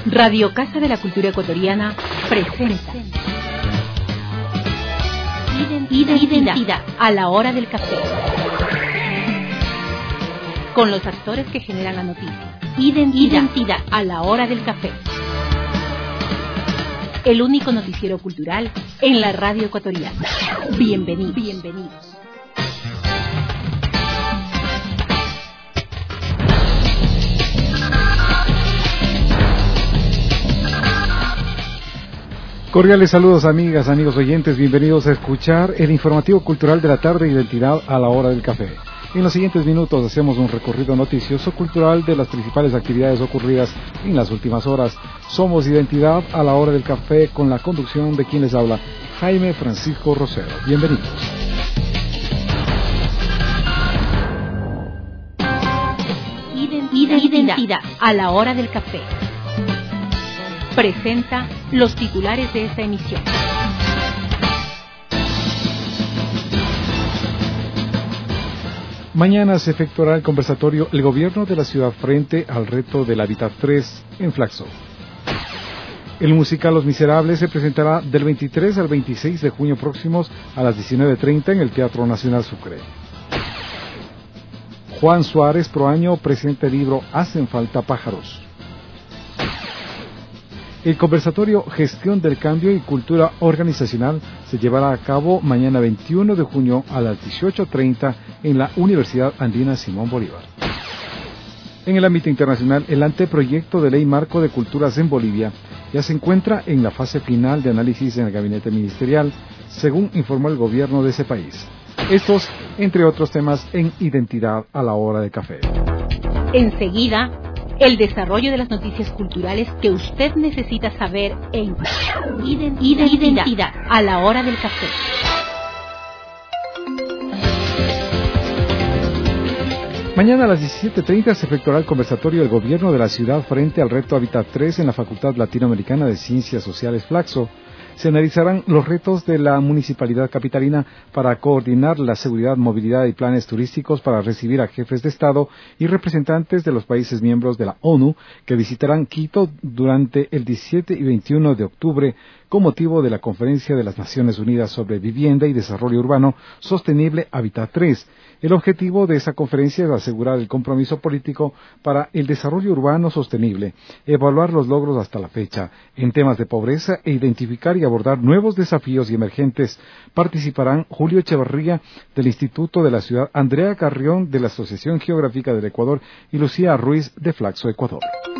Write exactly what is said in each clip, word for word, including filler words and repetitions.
Radio Casa de la Cultura Ecuatoriana presenta Identidad, Identidad a la hora del café. Con los actores que generan la noticia. Identidad, Identidad a la hora del café. El único noticiero cultural en la radio ecuatoriana. Bienvenidos. Bienvenidos. Cordiales saludos, amigas, amigos oyentes, bienvenidos a escuchar el informativo cultural de la tarde, Identidad a la hora del café. En los siguientes minutos hacemos un recorrido noticioso cultural de las principales actividades ocurridas en las últimas horas. Somos Identidad a la hora del café con la conducción de quien les habla, Jaime Francisco Rosero. Bienvenidos. Identidad, Identidad a la hora del café. Presenta los titulares de esta emisión. Mañana se efectuará el conversatorio El Gobierno de la Ciudad frente al reto del Hábitat tres en Flaxo. El musical Los Miserables se presentará del veintitrés al veintiséis de junio próximos a las diecinueve treinta en el Teatro Nacional Sucre. Juan Suárez Proaño presenta el libro Hacen falta pájaros. El conversatorio Gestión del Cambio y Cultura Organizacional se llevará a cabo mañana veintiuno de junio a las dieciocho treinta en la Universidad Andina Simón Bolívar. En el ámbito internacional, el anteproyecto de ley marco de culturas en Bolivia ya se encuentra en la fase final de análisis en el gabinete ministerial, según informó el gobierno de ese país. Estos, entre otros temas, en Identidad a la hora de café. Enseguida, el desarrollo de las noticias culturales que usted necesita saber en Identidad, Identidad a la hora del café. Mañana a las diecisiete treinta se efectuará el conversatorio del Gobierno de la Ciudad frente al reto Hábitat tres en la Facultad Latinoamericana de Ciencias Sociales Flaxo. Se analizarán los retos de la Municipalidad Capitalina para coordinar la seguridad, movilidad y planes turísticos para recibir a jefes de Estado y representantes de los países miembros de la ONU que visitarán Quito durante el diecisiete y veintiuno de octubre con motivo de la Conferencia de las Naciones Unidas sobre Vivienda y Desarrollo Urbano Sostenible Hábitat tres. El objetivo de esa conferencia es asegurar el compromiso político para el desarrollo urbano sostenible, evaluar los logros hasta la fecha en temas de pobreza e identificar y abordar nuevos desafíos y emergentes. Participarán Julio Echevarría del Instituto de la Ciudad, Andrea Carrión de la Asociación Geográfica del Ecuador y Lucía Ruiz de Flaxo, Ecuador.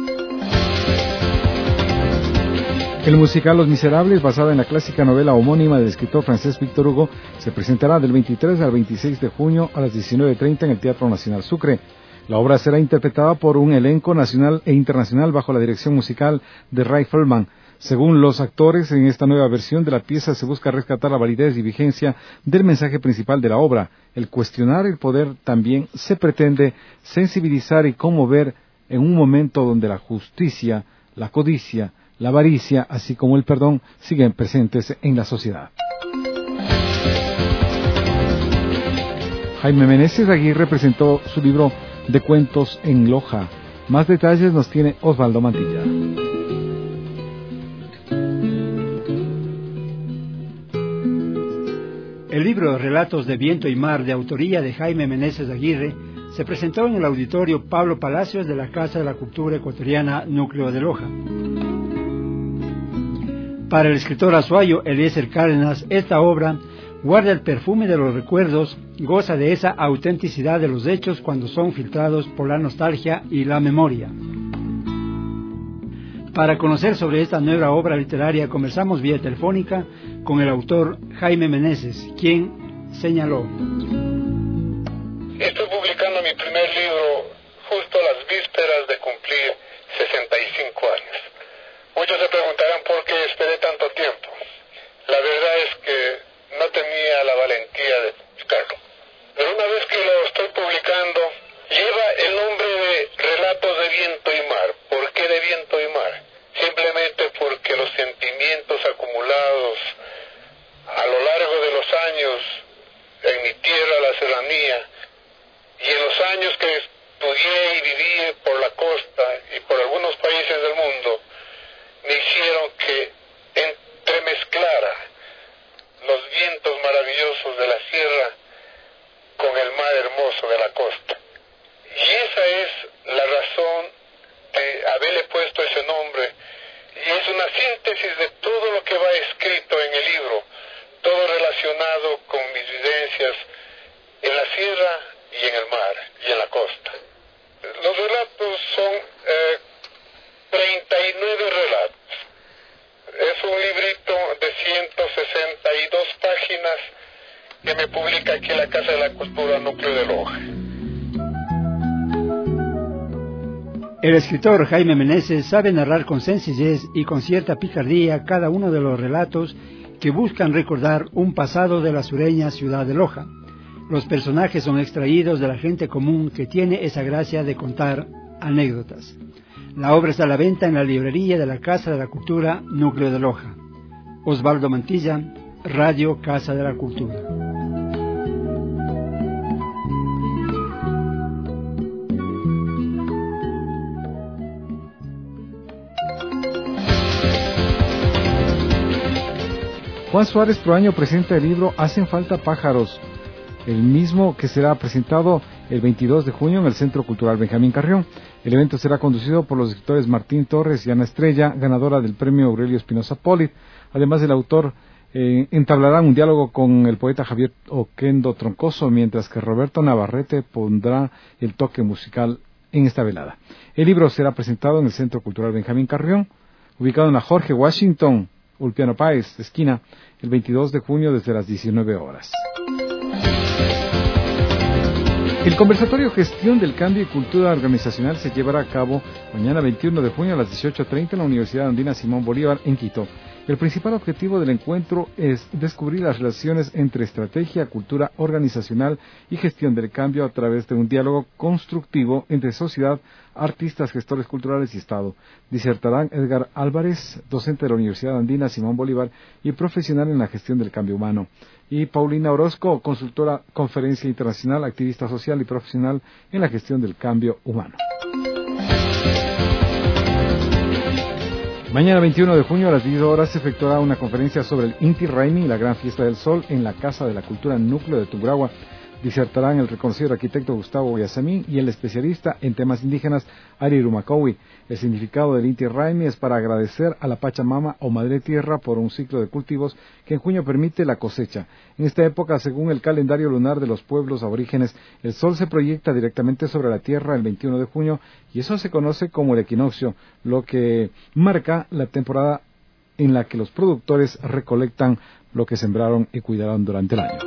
El musical Los Miserables, basada en la clásica novela homónima del escritor francés Víctor Hugo, se presentará del veintitrés al veintiséis de junio a las diecinueve treinta en el Teatro Nacional Sucre. La obra será interpretada por un elenco nacional e internacional bajo la dirección musical de Ray Feldman. Según los actores, en esta nueva versión de la pieza se busca rescatar la validez y vigencia del mensaje principal de la obra. El cuestionar el poder también se pretende sensibilizar y conmover en un momento donde la justicia, la codicia, la avaricia, así como el perdón, siguen presentes en la sociedad. Jaime Meneses Aguirre presentó su libro de cuentos en Loja. Más detalles nos tiene Osvaldo Mantilla. El libro Relatos de Viento y Mar, de autoría de Jaime Meneses Aguirre, se presentó en el auditorio Pablo Palacios de la Casa de la Cultura Ecuatoriana Núcleo de Loja. Para el escritor azuayo Eliezer Cárdenas, esta obra guarda el perfume de los recuerdos, goza de esa autenticidad de los hechos cuando son filtrados por la nostalgia y la memoria. Para conocer sobre esta nueva obra literaria, conversamos vía telefónica con el autor Jaime Meneses, quien señaló: Estoy publicando mi primer libro justo a las vísperas de cumplir sesenta y cinco años. Muchos se preguntarán por qué esperé tanto tiempo. La verdad es que no tenía la valentía de buscarlo. Pero una vez que lo estoy publicando, lleva el nombre de Relatos de Viento y Mar. ¿Por qué de viento y mar? Simplemente porque los sentimientos acumulados a lo largo de los años en mi tierra, la serranía, y en los años que estudié y viví por la costa y por algunos países del mundo, costa. Y esa es la razón de haberle puesto ese nombre. Y es una síntesis de todo lo que va escrito en el libro, todo relacionado con mis vivencias en la sierra y en el mar y en la costa. Los relatos son eh, treinta y nueve relatos. Es un librito de ciento sesenta y dos páginas que me publica aquí la Casa de la Cultura Núcleo de Loja. El escritor Jaime Meneses sabe narrar con sencillez y con cierta picardía cada uno de los relatos que buscan recordar un pasado de la sureña ciudad de Loja. Los personajes son extraídos de la gente común que tiene esa gracia de contar anécdotas. La obra está a la venta en la librería de la Casa de la Cultura Núcleo de Loja. Osvaldo Mantilla, Radio Casa de la Cultura. Juan Suárez Proaño presenta el libro Hacen falta pájaros, el mismo que será presentado el veintidós de junio en el Centro Cultural Benjamín Carrión. El evento será conducido por los escritores Martín Torres y Ana Estrella, ganadora del premio Aurelio Espinosa Polit. Además, el autor eh, entablará un diálogo con el poeta Javier Oquendo Troncoso, mientras que Roberto Navarrete pondrá el toque musical en esta velada. El libro será presentado en el Centro Cultural Benjamín Carrión, ubicado en la Jorge Washington, Ulpiano Páez, esquina, el veintidós de junio desde las diecinueve horas. El conversatorio Gestión del Cambio y Cultura Organizacional se llevará a cabo mañana veintiuno de junio a las dieciocho treinta en la Universidad Andina Simón Bolívar en Quito. El principal objetivo del encuentro es descubrir las relaciones entre estrategia, cultura organizacional y gestión del cambio a través de un diálogo constructivo entre sociedad, artistas, gestores culturales y Estado. Disertarán Edgar Álvarez, docente de la Universidad Andina Simón Bolívar y profesional en la gestión del cambio humano, y Paulina Orozco, consultora, conferencia internacional, activista social y profesional en la gestión del cambio humano. Mañana veintiuno de junio a las diez horas se efectuará una conferencia sobre el Inti Raymi y la Gran Fiesta del Sol en la Casa de la Cultura Núcleo de Tungurahua. Disertarán el reconocido arquitecto Gustavo Guayasamín y el especialista en temas indígenas Ari Rumacowi. El significado del Inti Raymi es para agradecer a la Pachamama o Madre Tierra por un ciclo de cultivos que en junio permite la cosecha. En esta época, según el calendario lunar de los pueblos aborígenes, el sol se proyecta directamente sobre la tierra el veintiuno de junio y eso se conoce como el equinoccio, lo que marca la temporada en la que los productores recolectan lo que sembraron y cuidaron durante el año.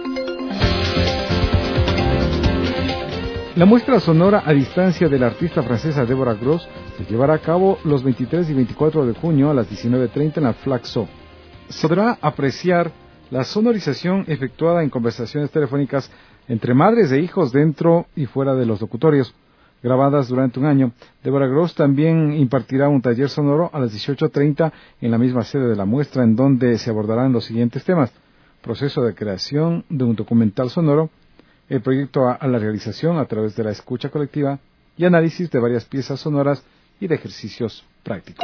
La muestra sonora a distancia de la artista francesa Deborah Gross se llevará a cabo los veintitrés y veinticuatro de junio a las diecinueve treinta en la Flaxo. Se podrá apreciar la sonorización efectuada en conversaciones telefónicas entre madres e hijos dentro y fuera de los locutorios, grabadas durante un año. Deborah Gross también impartirá un taller sonoro a las dieciocho treinta en la misma sede de la muestra, en donde se abordarán los siguientes temas: proceso de creación de un documental sonoro, el proyecto a la realización a través de la escucha colectiva y análisis de varias piezas sonoras y de ejercicios prácticos.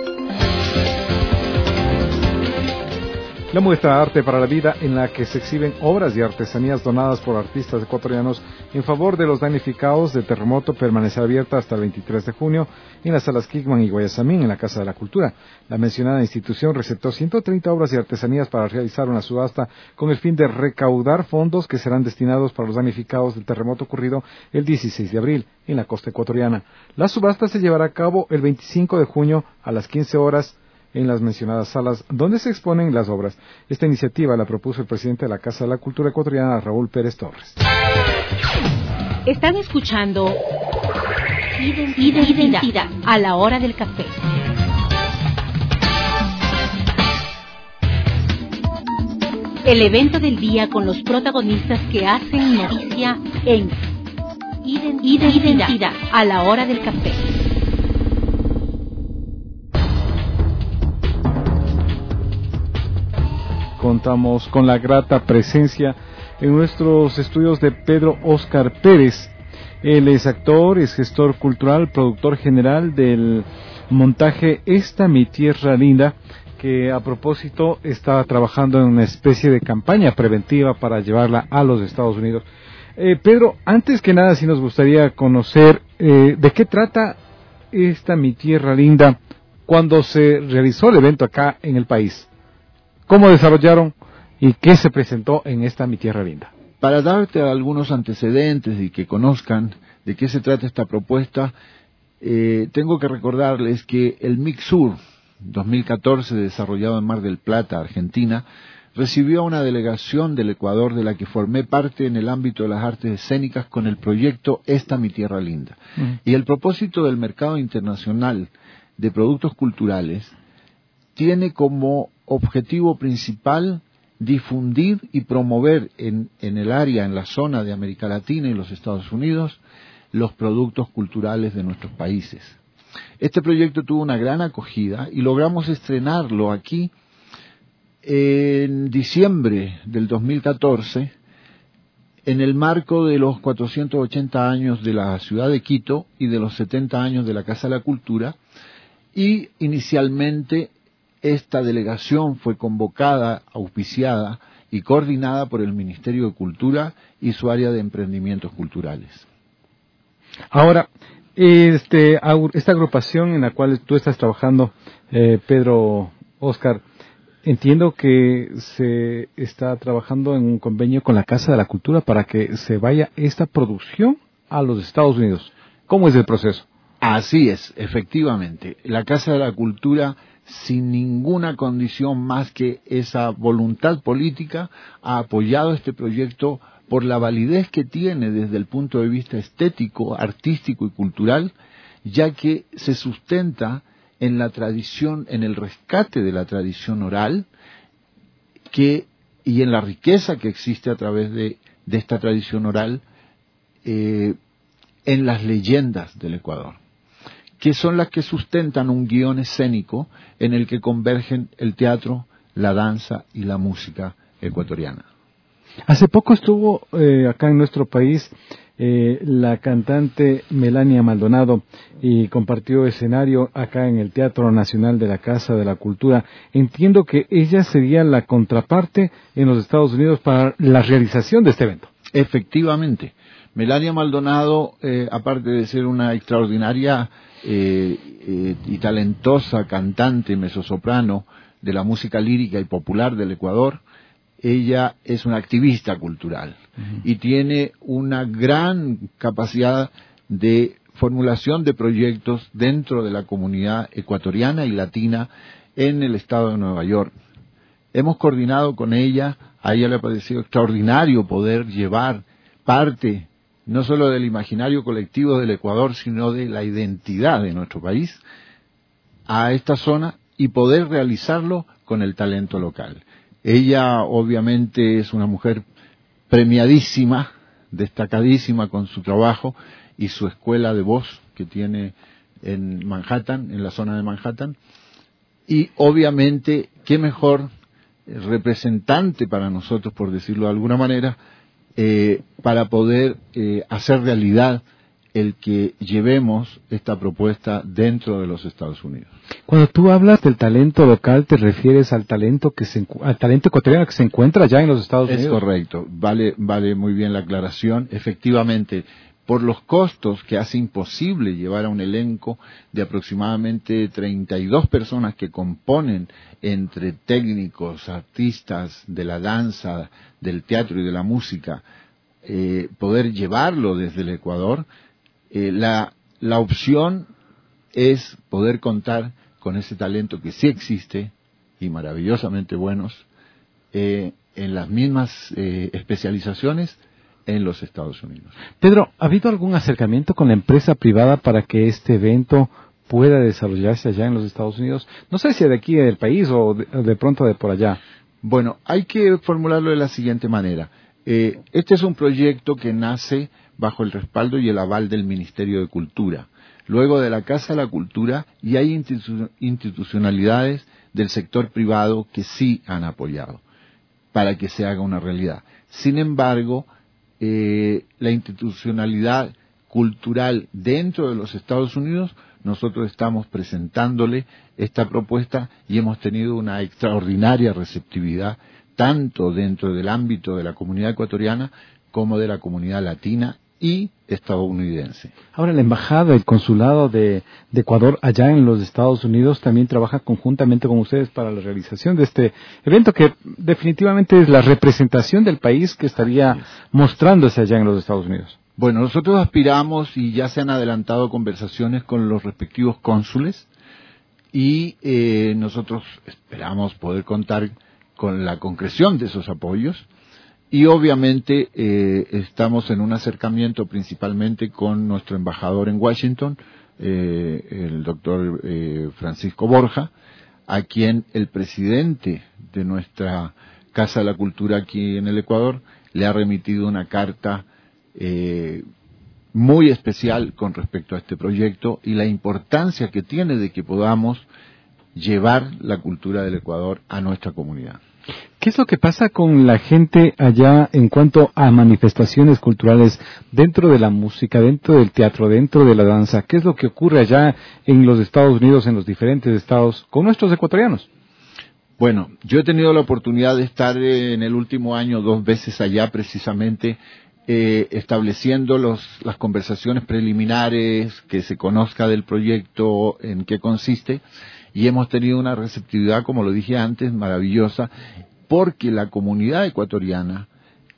La muestra Arte para la Vida, en la que se exhiben obras y artesanías donadas por artistas ecuatorianos en favor de los damnificados del terremoto, permanecerá abierta hasta el veintitrés de junio en las salas Kickman y Guayasamín, en la Casa de la Cultura. La mencionada institución receptó ciento treinta obras y artesanías para realizar una subasta con el fin de recaudar fondos que serán destinados para los damnificados del terremoto ocurrido el dieciséis de abril en la costa ecuatoriana. La subasta se llevará a cabo el veinticinco de junio a las quince horas en las mencionadas salas donde se exponen las obras. Esta iniciativa la propuso el presidente de la Casa de la Cultura Ecuatoriana, Raúl Pérez Torres. Están escuchando Identidad, Identidad a la hora del café. El evento del día con los protagonistas que hacen noticia en Identidad, Identidad a la hora del café. Contamos con la grata presencia en nuestros estudios de Pedro Óscar Pérez. Él es actor, es gestor cultural, productor general del montaje Esta Mi Tierra Linda, que a propósito está trabajando en una especie de campaña preventiva para llevarla a los Estados Unidos. Eh, Pedro, antes que nada, sí nos gustaría conocer eh, de qué trata esta Mi Tierra Linda cuando se realizó el evento acá en el país. ¿Cómo desarrollaron y qué se presentó en esta Mi Tierra Linda? Para darte algunos antecedentes y que conozcan de qué se trata esta propuesta, eh, tengo que recordarles que el MICSUR dos mil catorce, desarrollado en Mar del Plata, Argentina, recibió a una delegación del Ecuador de la que formé parte en el ámbito de las artes escénicas con el proyecto Esta Mi Tierra Linda. Uh-huh. Y el propósito del mercado internacional de productos culturales tiene como objetivo principal difundir y promover en, en el área, en la zona de América Latina y los Estados Unidos, los productos culturales de nuestros países. Este proyecto tuvo una gran acogida y logramos estrenarlo aquí en diciembre del dos mil catorce, en el marco de los cuatrocientos ochenta años de la ciudad de Quito y de los setenta años de la Casa de la Cultura, y inicialmente esta delegación fue convocada, auspiciada y coordinada por el Ministerio de Cultura y su área de emprendimientos culturales. Ahora, este, esta agrupación en la cual tú estás trabajando, eh, Pedro, Oscar, entiendo que se está trabajando en un convenio con la Casa de la Cultura para que se vaya esta producción a los Estados Unidos. ¿Cómo es el proceso? Así es, efectivamente. La Casa de la Cultura, sin ninguna condición más que esa voluntad política, ha apoyado este proyecto por la validez que tiene desde el punto de vista estético, artístico y cultural, ya que se sustenta en la tradición, en el rescate de la tradición oral, que, y en la riqueza que existe a través de, de esta tradición oral, eh, en las leyendas del Ecuador, que son las que sustentan un guión escénico en el que convergen el teatro, la danza y la música ecuatoriana. Hace poco estuvo eh, acá en nuestro país eh, la cantante Melania Maldonado y compartió escenario acá en el Teatro Nacional de la Casa de la Cultura. Entiendo que ella sería la contraparte en los Estados Unidos para la realización de este evento. Efectivamente. Melania Maldonado, eh, aparte de ser una extraordinaria eh, eh, y talentosa cantante mezzosoprano de la música lírica y popular del Ecuador, ella es una activista cultural uh-huh. y tiene una gran capacidad de formulación de proyectos dentro de la comunidad ecuatoriana y latina en el estado de Nueva York. Hemos coordinado con ella, a ella le ha parecido extraordinario poder llevar parte no solo del imaginario colectivo del Ecuador, sino de la identidad de nuestro país a esta zona y poder realizarlo con el talento local. Ella obviamente es una mujer premiadísima, destacadísima con su trabajo y su escuela de voz que tiene en Manhattan, en la zona de Manhattan, y obviamente qué mejor representante para nosotros, por decirlo de alguna manera, eh, para poder eh, hacer realidad el que llevemos esta propuesta dentro de los Estados Unidos. Cuando tú hablas del talento local, ¿te refieres al talento que se, al talento ecuatoriano que se encuentra ya en los Estados Unidos? Es correcto, vale, vale muy bien la aclaración. Efectivamente, por los costos que hace imposible llevar a un elenco de aproximadamente treinta y dos personas que componen entre técnicos, artistas de la danza, del teatro y de la música, eh, poder llevarlo desde el Ecuador, eh, la, la opción es poder contar con ese talento que sí existe y maravillosamente buenos eh, en las mismas eh, especializaciones en los Estados Unidos. Pedro, ¿ha habido algún acercamiento con la empresa privada para que este evento pueda desarrollarse allá en los Estados Unidos? No sé si de aquí del país o de, de pronto de por allá. Bueno, hay que formularlo de la siguiente manera. Eh, este es un proyecto que nace bajo el respaldo y el aval del Ministerio de Cultura, luego de la Casa de la Cultura, y hay institu- institucionalidades del sector privado que sí han apoyado para que se haga una realidad. Sin embargo, eh, la institucionalidad cultural dentro de los Estados Unidos, nosotros estamos presentándole esta propuesta y hemos tenido una extraordinaria receptividad tanto dentro del ámbito de la comunidad ecuatoriana como de la comunidad latina y estadounidense. Ahora, la embajada, el consulado de, de Ecuador allá en los Estados Unidos también trabaja conjuntamente con ustedes para la realización de este evento que definitivamente es la representación del país que estaría mostrándose allá en los Estados Unidos. Bueno, nosotros aspiramos y ya se han adelantado conversaciones con los respectivos cónsules y eh, nosotros esperamos poder contar con la concreción de esos apoyos. Y obviamente eh, estamos en un acercamiento principalmente con nuestro embajador en Washington, eh, el doctor eh, Francisco Borja, a quien el presidente de nuestra Casa de la Cultura aquí en el Ecuador le ha remitido una carta eh, muy especial con respecto a este proyecto y la importancia que tiene de que podamos llevar la cultura del Ecuador a nuestra comunidad. ¿Qué es lo que pasa con la gente allá en cuanto a manifestaciones culturales dentro de la música, dentro del teatro, dentro de la danza? ¿Qué es lo que ocurre allá en los Estados Unidos, en los diferentes estados, con nuestros ecuatorianos? Bueno, yo he tenido la oportunidad de estar en el último año dos veces allá precisamente eh, estableciendo los, las conversaciones preliminares, que se conozca del proyecto, en qué consiste. Y hemos tenido una receptividad, como lo dije antes, maravillosa, porque la comunidad ecuatoriana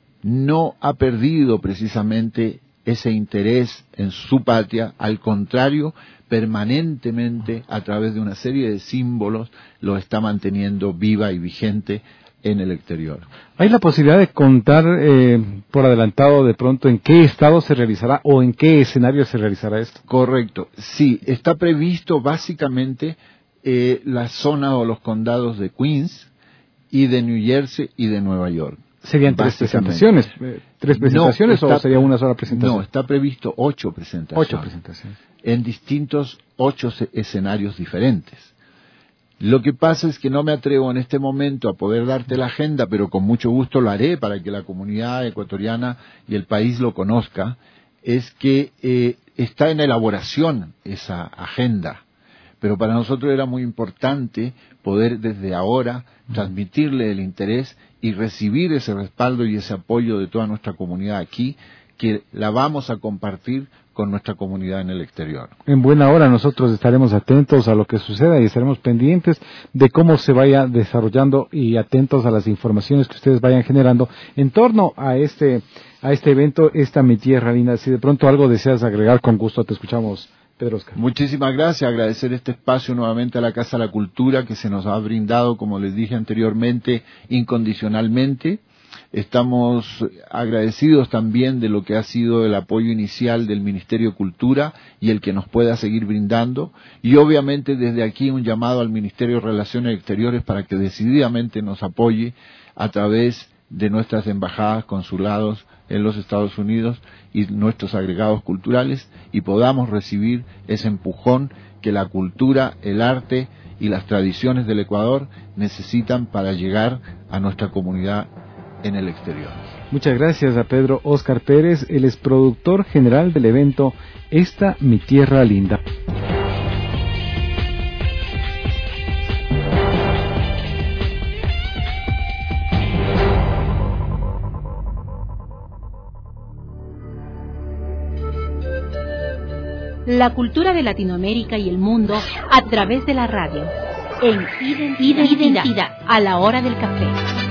no ha perdido precisamente ese interés en su patria, al contrario, permanentemente, a través de una serie de símbolos, lo está manteniendo viva y vigente en el exterior. ¿Hay la posibilidad de contar eh, por adelantado de pronto en qué estado se realizará o en qué escenario se realizará esto? Correcto, sí, está previsto básicamente Eh, la zona o los condados de Queens y de New Jersey y de Nueva York. ¿Serían tres presentaciones? Eh, ¿Tres presentaciones no, está, o sería una sola presentación? No, está previsto ocho presentaciones. Ocho presentaciones. En distintos ocho escenarios diferentes. Lo que pasa es que no me atrevo en este momento a poder darte la agenda, pero con mucho gusto lo haré para que la comunidad ecuatoriana y el país lo conozca, es que eh, está en elaboración esa agenda. Pero para nosotros era muy importante poder desde ahora transmitirle el interés y recibir ese respaldo y ese apoyo de toda nuestra comunidad aquí, que la vamos a compartir con nuestra comunidad en el exterior. En buena hora nosotros estaremos atentos a lo que suceda y estaremos pendientes de cómo se vaya desarrollando y atentos a las informaciones que ustedes vayan generando en torno a este, a este evento, esta Mi Tierra Linda. Si de pronto algo deseas agregar, con gusto te escuchamos. Pedro Oscar. Muchísimas gracias, agradecer este espacio nuevamente a la Casa de la Cultura que se nos ha brindado, como les dije anteriormente, incondicionalmente. Estamos agradecidos también de lo que ha sido el apoyo inicial del Ministerio de Cultura y el que nos pueda seguir brindando. Y obviamente desde aquí un llamado al Ministerio de Relaciones Exteriores para que decididamente nos apoye a través de nuestras embajadas, consulados en los Estados Unidos y nuestros agregados culturales, y podamos recibir ese empujón que la cultura, el arte y las tradiciones del Ecuador necesitan para llegar a nuestra comunidad en el exterior. Muchas gracias a Pedro Oscar Pérez, él es productor general del evento Esta Mi Tierra Linda. La cultura de Latinoamérica y el mundo a través de la radio, en Identidad, Identidad a la hora del café.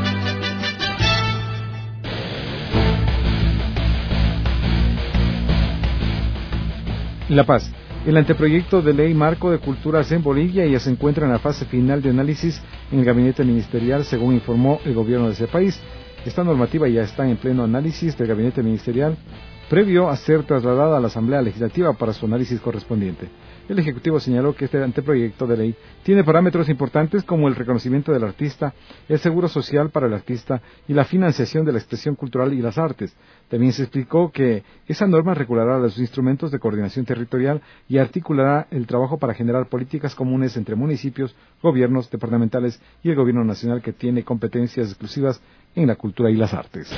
La Paz. El anteproyecto de ley marco de culturas en Bolivia ya se encuentra en la fase final de análisis en el gabinete ministerial, según informó el gobierno de ese país. Esta normativa ya está en pleno análisis del gabinete ministerial, previo a ser trasladada a la Asamblea Legislativa para su análisis correspondiente. El Ejecutivo señaló que este anteproyecto de ley tiene parámetros importantes como el reconocimiento del artista, el seguro social para el artista y la financiación de la expresión cultural y las artes. También se explicó que esa norma regulará los instrumentos de coordinación territorial y articulará el trabajo para generar políticas comunes entre municipios, gobiernos departamentales y el gobierno nacional, que tiene competencias exclusivas en la cultura y las artes.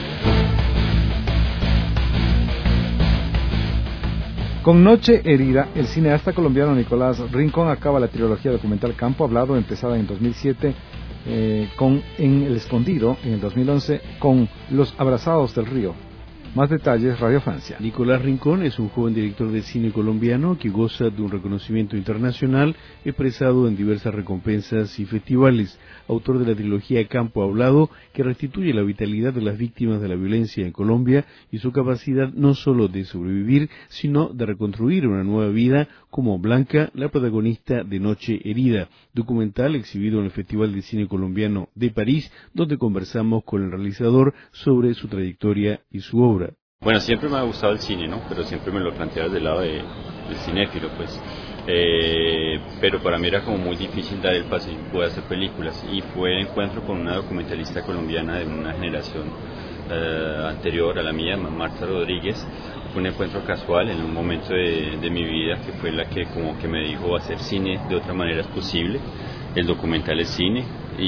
Con Noche Herida, el cineasta colombiano Nicolás Rincón acaba la trilogía documental Campo Hablado, empezada en dos mil siete eh, con En el Escondido, en el dos mil once, con Los Abrazados del Río, Más detalles, Radio Francia. Nicolás Rincón es un joven director de cine colombiano que goza de un reconocimiento internacional expresado en diversas recompensas y festivales. Autor de la trilogía Campo Hablado, que restituye la vitalidad de las víctimas de la violencia en Colombia y su capacidad no solo de sobrevivir, sino de reconstruir una nueva vida, como Blanca, la protagonista de Noche Herida, documental exhibido en el Festival de Cine Colombiano de París, donde conversamos con el realizador sobre su trayectoria y su obra. Bueno, siempre me ha gustado el cine, ¿no? Pero siempre me lo planteaba desde el lado de, del cinéfilo, pues. Eh, pero para mí era como muy difícil dar el paso y poder hacer películas. Y fue el encuentro con una documentalista colombiana de una generación eh, anterior a la mía, Marta Rodríguez. Fue un encuentro casual en un momento de, de mi vida que fue la que como que me dijo hacer cine de otra manera es posible. El documental es cine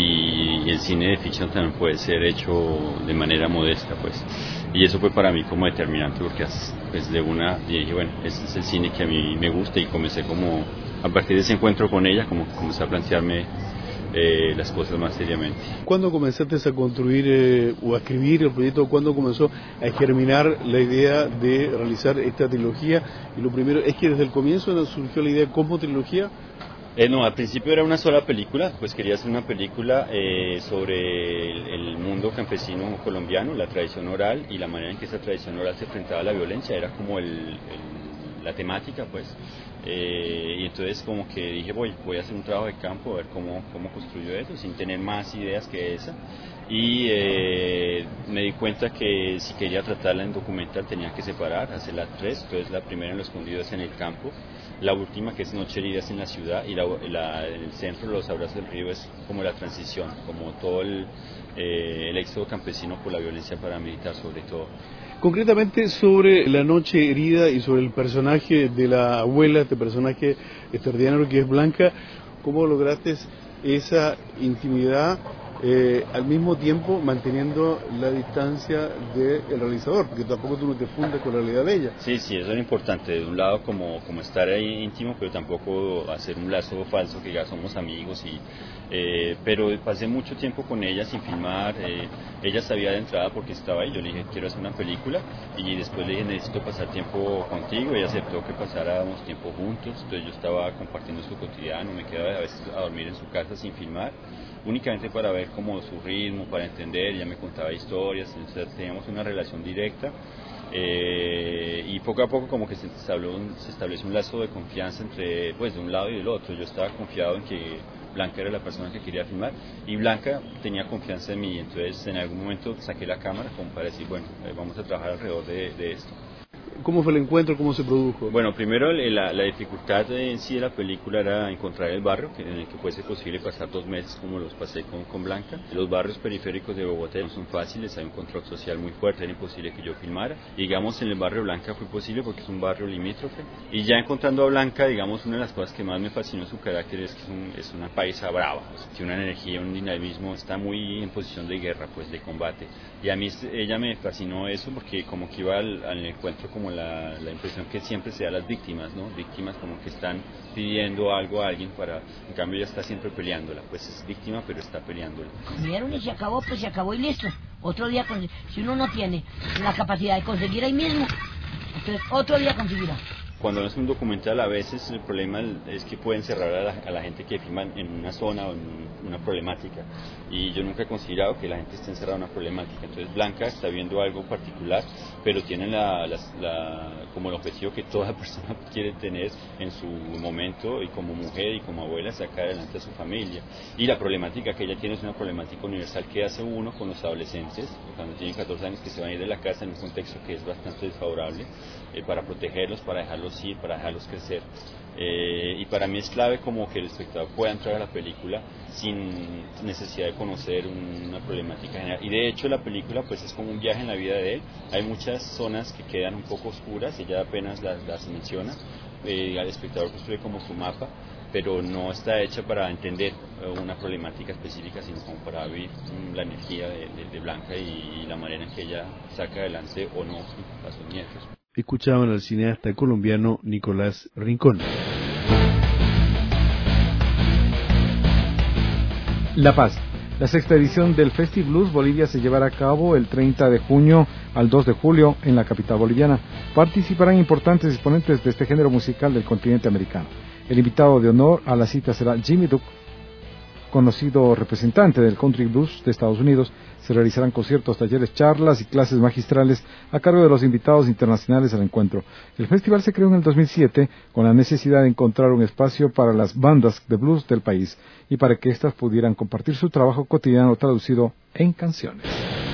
y el cine de ficción también puede ser hecho de manera modesta, pues. Y eso fue para mí como determinante porque pues de una dije, bueno, este es el cine que a mí me gusta y comencé como, a partir de ese encuentro con ella, como comencé a plantearme eh, las cosas más seriamente. ¿Cuándo comenzaste a construir eh, o a escribir el proyecto? ¿Cuándo comenzó a germinar la idea de realizar esta trilogía? Y lo primero es que desde el comienzo surgió la idea como trilogía. Eh, no, al principio era una sola película, pues quería hacer una película eh, sobre el, el mundo campesino colombiano, la tradición oral y la manera en que esa tradición oral se enfrentaba a la violencia, era como el, el, la temática, pues. Eh, y entonces como que dije, voy, voy a hacer un trabajo de campo, a ver cómo, cómo construyo eso, sin tener más ideas que esa. Y eh, me di cuenta que si quería tratarla en documental tenía que separar, hacerla tres, entonces la primera en lo escondido es en el campo, la última que es Noche Herida es en la ciudad y la, la, el centro, Los Abrazos del Río, es como la transición, como todo el, eh, el éxodo campesino por la violencia paramilitar sobre todo. Concretamente sobre la Noche Herida y sobre el personaje de la abuela, este personaje extraordinario que es Blanca, ¿cómo lograste esa intimidad eh, al mismo tiempo manteniendo la distancia del realizador? Porque tampoco tú no te fundes con la realidad de ella. Sí, sí, eso es importante. De un lado como, como estar ahí íntimo, pero tampoco hacer un lazo falso que ya somos amigos. y eh, Pero pasé mucho tiempo con ella sin filmar. Eh, ella sabía de entrada porque estaba ahí. Yo le dije, quiero hacer una película. Y después le dije, necesito pasar tiempo contigo. Ella aceptó que pasáramos tiempo juntos. Entonces yo estaba compartiendo su cotidiano. Me quedaba a veces a dormir en su casa sin filmar, únicamente para ver como su ritmo, para entender. Ella me contaba historias, entonces teníamos una relación directa. Eh, y poco a poco como que se estableció, un, se estableció un lazo de confianza entre, pues, de un lado y del otro. Yo estaba confiado en que Blanca era la persona que quería filmar y Blanca tenía confianza en mí. Entonces en algún momento saqué la cámara como para decir, bueno, eh, vamos a trabajar alrededor de, de esto. ¿Cómo fue el encuentro? ¿Cómo se produjo? Bueno, primero la, la dificultad en sí de la película era encontrar el barrio en el que fuese posible pasar dos meses como los pasé con, con Blanca. Los barrios periféricos de Bogotá no son fáciles, hay un control social muy fuerte, era imposible que yo filmara. Y, digamos, en el barrio Blanca fue posible porque es un barrio limítrofe. Y ya encontrando a Blanca, digamos, una de las cosas que más me fascinó en su carácter es que es, un, es una paisa brava, o sea, tiene una energía, un dinamismo, está muy en posición de guerra, pues de combate. Y a mí ella me fascinó eso porque como que iba al, al encuentro como la, la impresión que siempre se da a las víctimas, ¿no? Víctimas como que están pidiendo algo a alguien para, en cambio ella está siempre peleándola, pues es víctima pero está peleándola. Vieron y se acabó, pues se acabó y listo. Otro día, si uno no tiene la capacidad de conseguir ahí mismo, entonces otro día conseguirá. Cuando no es un documental, a veces el problema es que pueden cerrar a la, a la gente que filma en una zona o en una problemática. Y yo nunca he considerado que la gente esté encerrada en una problemática. Entonces Blanca está viendo algo particular, pero tiene la, la, la, como el objetivo que toda persona quiere tener en su momento, y como mujer y como abuela, sacar adelante a su familia. Y la problemática que ella tiene es una problemática universal que hace uno con los adolescentes, cuando tienen catorce años, que se van a ir de la casa en un contexto que es bastante desfavorable, eh, para protegerlos, para dejarlos ir, para dejarlos crecer. Eh, y para mí es clave como que el espectador pueda entrar a la película sin necesidad de conocer una problemática general. Y de hecho la película pues es como un viaje en la vida de él. Hay muchas zonas que quedan un poco oscuras, ella apenas las, las menciona. Eh, el espectador construye como su mapa, pero no está hecha para entender una problemática específica, sino como para vivir la energía de, de, de Blanca y, y la manera en que ella saca adelante o no a sus nietos. Escuchaban al cineasta colombiano Nicolás Rincón. La Paz. La sexta edición del FestiBlues Bolivia se llevará a cabo el treinta de junio al dos de julio en la capital boliviana. Participarán importantes exponentes de este género musical del continente americano. El invitado de honor a la cita será Jimmy Duke, conocido representante del country blues de Estados Unidos. Se realizarán conciertos, talleres, charlas y clases magistrales a cargo de los invitados internacionales al encuentro. El festival se creó en el dos mil siete con la necesidad de encontrar un espacio para las bandas de blues del país y para que éstas pudieran compartir su trabajo cotidiano traducido en canciones.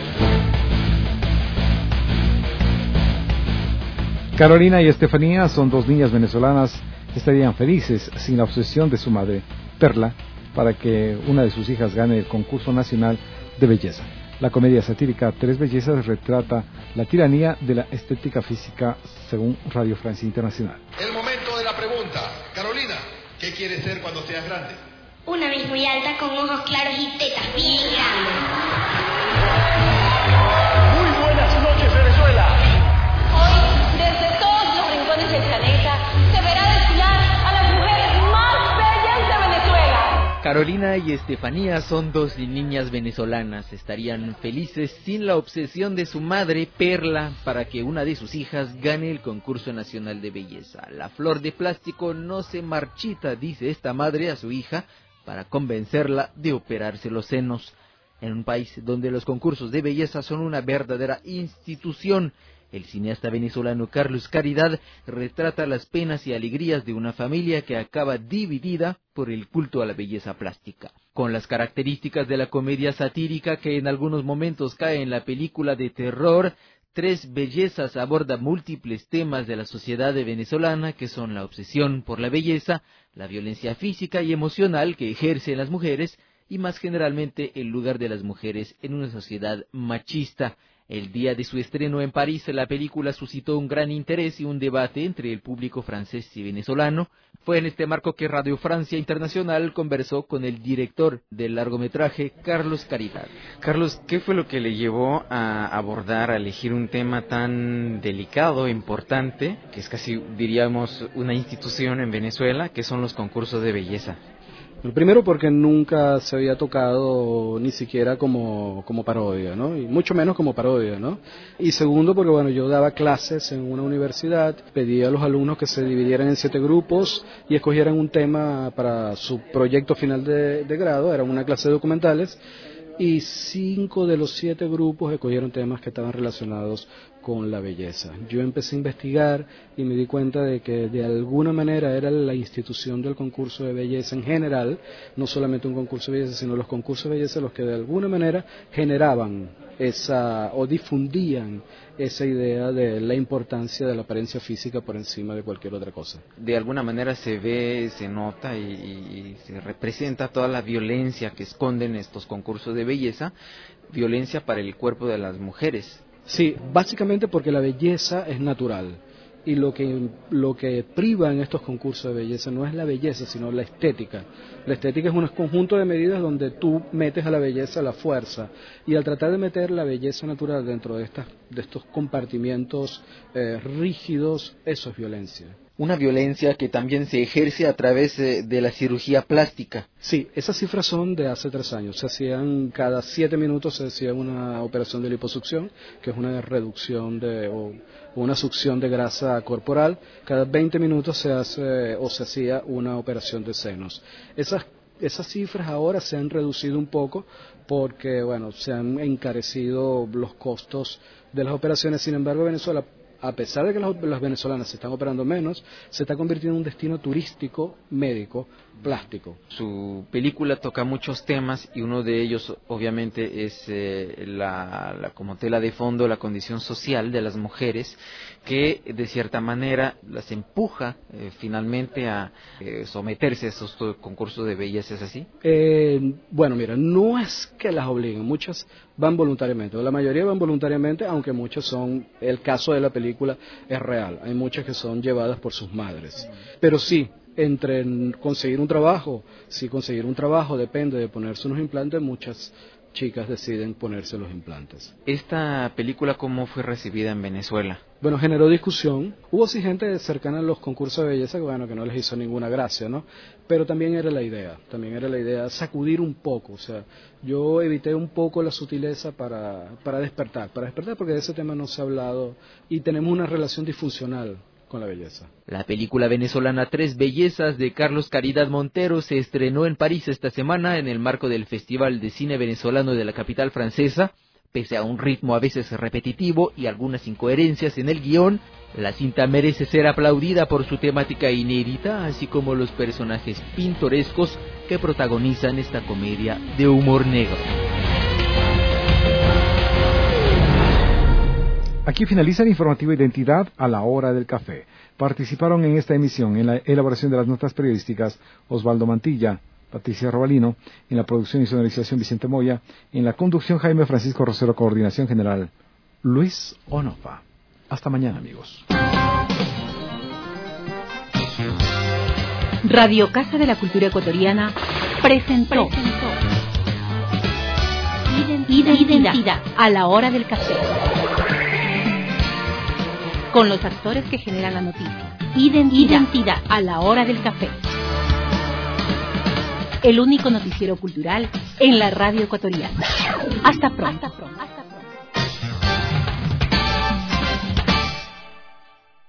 Carolina y Estefanía son dos niñas venezolanas que estarían felices sin la obsesión de su madre, Perla, para que una de sus hijas gane el concurso nacional de belleza. La comedia satírica Tres Bellezas retrata la tiranía de la estética física según Radio Francia Internacional. El momento de la pregunta. Carolina, ¿qué quieres ser cuando seas grande? Una Miss muy alta con ojos claros y tetas bien grandes. Muy buenas noches, Venezuela. Hoy, desde todos los rincones del planeta, se verá desfilar a las mujeres más bellas de Venezuela. Carolina y Estefanía son dos niñas venezolanas. Estarían felices sin la obsesión de su madre, Perla, para que una de sus hijas gane el concurso nacional de belleza. La flor de plástico no se marchita, dice esta madre a su hija, para convencerla de operarse los senos. En un país donde los concursos de belleza son una verdadera institución, el cineasta venezolano Carlos Caridad retrata las penas y alegrías de una familia que acaba dividida por el culto a la belleza plástica. Con las características de la comedia satírica que en algunos momentos cae en la película de terror, Tres Bellezas aborda múltiples temas de la sociedad venezolana que son la obsesión por la belleza, la violencia física y emocional que ejercen las mujeres y más generalmente el lugar de las mujeres en una sociedad machista. El día de su estreno en París, la película suscitó un gran interés y un debate entre el público francés y venezolano. Fue en este marco que Radio Francia Internacional conversó con el director del largometraje, Carlos Caridad. Carlos, ¿qué fue lo que le llevó a abordar, a elegir un tema tan delicado e importante, que es casi, diríamos, una institución en Venezuela, que son los concursos de belleza? Lo primero porque nunca se había tocado ni siquiera como, como parodia, ¿no? Y mucho menos como parodia, ¿no? Y segundo porque, bueno, yo daba clases en una universidad, pedía a los alumnos que se dividieran en siete grupos y escogieran un tema para su proyecto final de, de grado, era una clase de documentales, y cinco de los siete grupos escogieron temas que estaban relacionados con la belleza. Yo empecé a investigar y me di cuenta de que de alguna manera era la institución del concurso de belleza en general, no solamente un concurso de belleza, sino los concursos de belleza los que de alguna manera generaban esa o difundían esa idea de la importancia de la apariencia física por encima de cualquier otra cosa. De alguna manera se ve, se nota y, y se representa toda la violencia que esconden estos concursos de belleza, violencia para el cuerpo de las mujeres. Sí, básicamente porque la belleza es natural y lo que lo que priva en estos concursos de belleza no es la belleza, sino la estética. La estética es un conjunto de medidas donde tú metes a la belleza la fuerza y al tratar de meter la belleza natural dentro de estas de estos compartimientos eh, rígidos, eso es violencia. Una violencia que también se ejerce a través de, de la cirugía plástica. Sí, esas cifras son de hace tres años. Se hacían cada siete minutos se hacía una operación de liposucción, que es una reducción de o una succión de grasa corporal. Cada veinte minutos se hace o se hacía una operación de senos. Esas esas cifras ahora se han reducido un poco porque, bueno, se han encarecido los costos de las operaciones. Sin embargo, Venezuela, a pesar de que las, las venezolanas se están operando menos, se está convirtiendo en un destino turístico, médico, plástico. Su película toca muchos temas y uno de ellos obviamente es eh, la, la como tela de fondo la condición social de las mujeres que de cierta manera las empuja eh, finalmente a eh, someterse a esos concursos de belleza, ¿es así? Eh, bueno, mira, no es que las obliguen, muchas van voluntariamente, la mayoría van voluntariamente, aunque muchas son, el caso de la película es real, hay muchas que son llevadas por sus madres, pero sí, entre conseguir un trabajo, si conseguir un trabajo depende de ponerse unos implantes, muchas chicas deciden ponerse los implantes. ¿Esta película cómo fue recibida en Venezuela? Bueno, generó discusión. Hubo sí gente cercana a los concursos de belleza que, bueno, que no les hizo ninguna gracia, ¿no? Pero también era la idea, también era la idea sacudir un poco. O sea, yo evité un poco la sutileza para, para despertar, para despertar porque de ese tema no se ha hablado y tenemos una relación disfuncional con la belleza. La película venezolana Tres Bellezas de Carlos Caridad Montero se estrenó en París esta semana en el marco del Festival de Cine Venezolano de la capital francesa. Pese a un ritmo a veces repetitivo y algunas incoherencias en el guión, la cinta merece ser aplaudida por su temática inédita, así como los personajes pintorescos que protagonizan esta comedia de humor negro. Aquí finaliza el informativo Identidad a la hora del café. Participaron en esta emisión en la elaboración de las notas periodísticas Osvaldo Mantilla, Patricia Robalino, en la producción y sonorización Vicente Moya, en la conducción Jaime Francisco Rosero, coordinación general Luis Onofa. Hasta mañana, amigos. Radio Casa de la Cultura Ecuatoriana presentó, presentó. Identidad, Identidad a la hora del café. Con los actores que generan la noticia. Identidad, Identidad a la hora del café. El único noticiero cultural en la radio ecuatoriana. Hasta pronto. Hasta pronto.